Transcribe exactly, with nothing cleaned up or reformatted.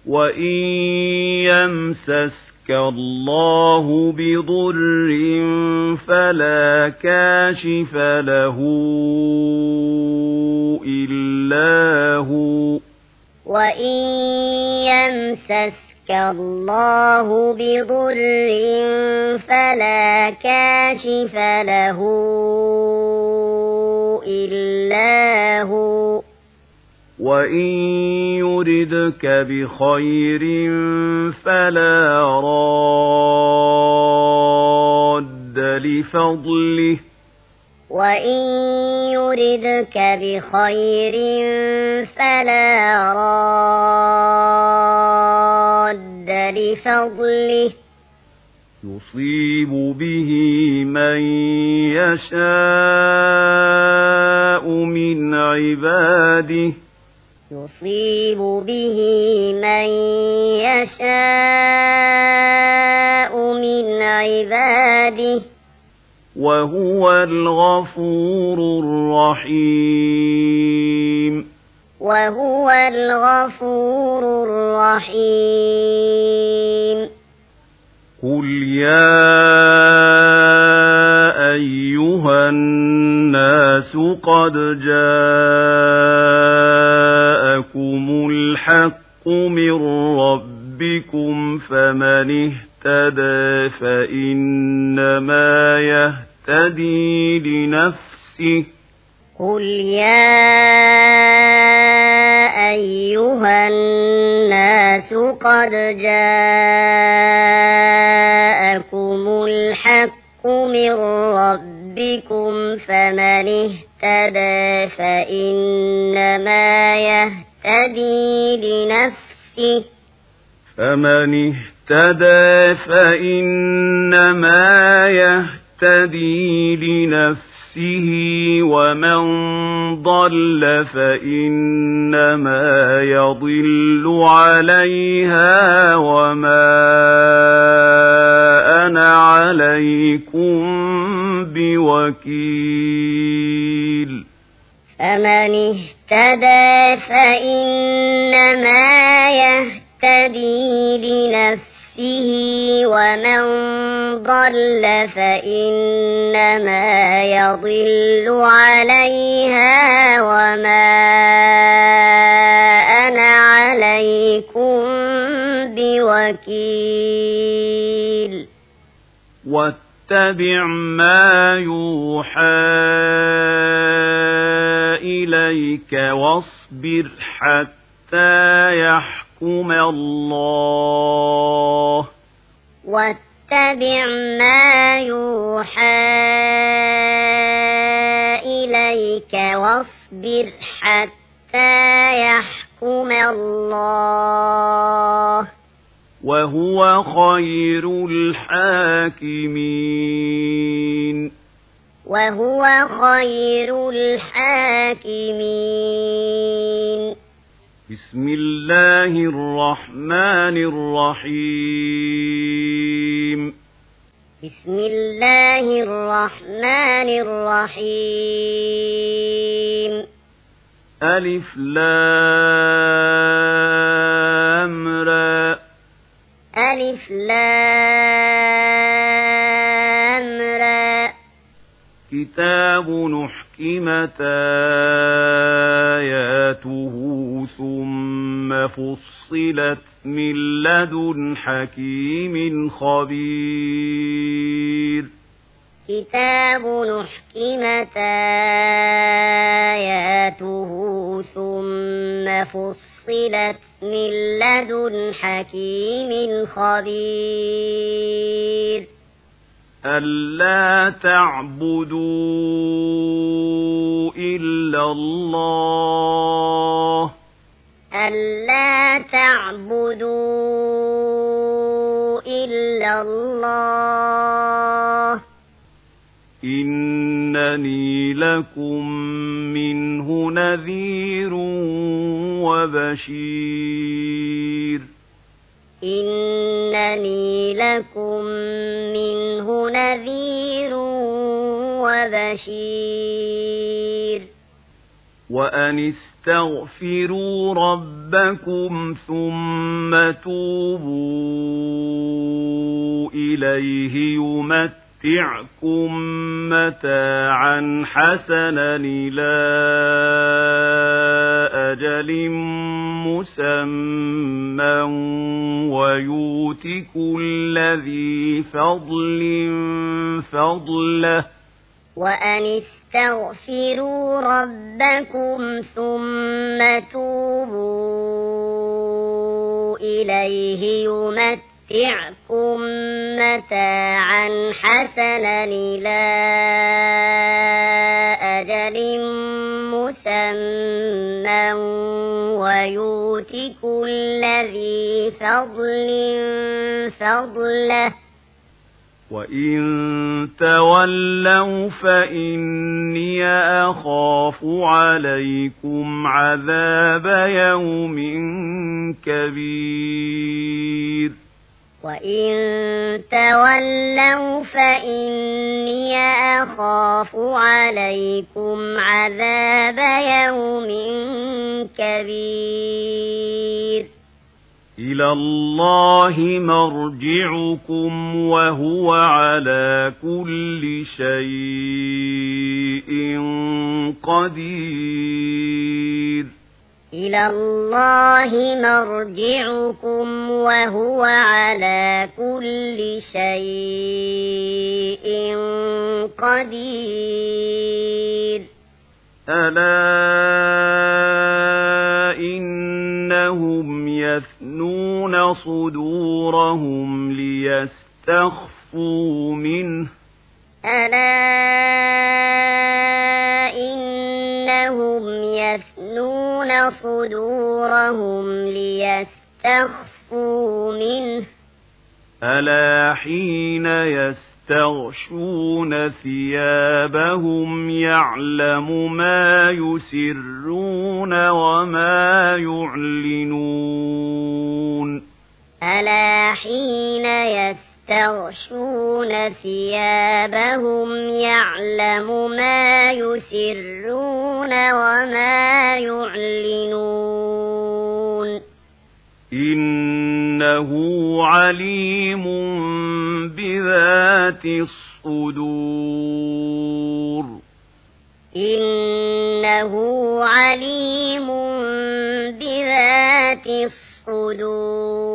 وإن يمسسك الله بضر فلا كاشف له إلا هو وإن يمسسك الله بضر فلا كاشف له إلا هو وإن يردك بخير فلا راد لفضله وإن يردك بخير فلا راد لفضله يصيب به من يشاء من عباده يصيب به من يشاء من عباده وهو الغفور الرحيم وهو الغفور الرحيم قل يا أيها الناس قد جاءكم الحق من ربكم فمن اهتدى فإنما يهتدي لنفسه قل يا أيها الناس قد جاءكم الحق من ربكم فمن اهتدى فإنما يهتدي لنفسه فمن اهتدى فإنما يهتدي لنفسه ومن ضل فإنما يضل عليها وما أنا عليكم بوكيل فمن اهتدى فإنما يهتدي لنفسه ومن ضل فإنما يضل عليها وما أنا عليكم بوكيل واتبع ما يوحى إليك واصبر حتى يحكم الله واتبع ما يوحى إليك واصبر حتى يحكم الله وهو خير الحاكمين وهو خير الحاكمين بسم الله الرحمن الرحيم بسم الله الرحمن الرحيم ألف لام را ألف لام را كتاب نحكمت آياته ثم فصلت من لدن حكيم خبير كتاب نحكمت آياته ثم فصلت من لدن حكيم خبير ألا تعبدوا إلا الله ألا تعبدوا إلا الله إنني لكم منه نذير وبشير إنني لكم منه نذير وبشير وأن استغفروا ربكم ثم ثم توبوا إليه يمتعكم متاعا حسنا إلى أجل مسمى ويؤت كل ذي فضل فضله وأن استغفروا ربكم ثم توبوا إليه يمتعكم متاعا حسنا إلى أجل مسمى ويؤت كل ذي فضل فضله وإن تولوا فإني أخاف عليكم عذاب يوم كبير وإن تولوا فإني أخاف عليكم عذاب يوم كبير إلى الله مرجعكم وهو على كل شيء قدير إلى الله مرجعكم وهو على كل شيء قدير ألا إنهم يثنون صدورهم ليستخفوا منه ألا إنهم يثنون صدورهم ليستخفوا منه ألا حين يستغشون ثيابهم يعلم ما يسرون وما يعلنون ألا حين يستغشون ثيابهم يعلم ما يسرون وما يعلنون إنه عليم بذات الصدور إنه عليم بذات الصدور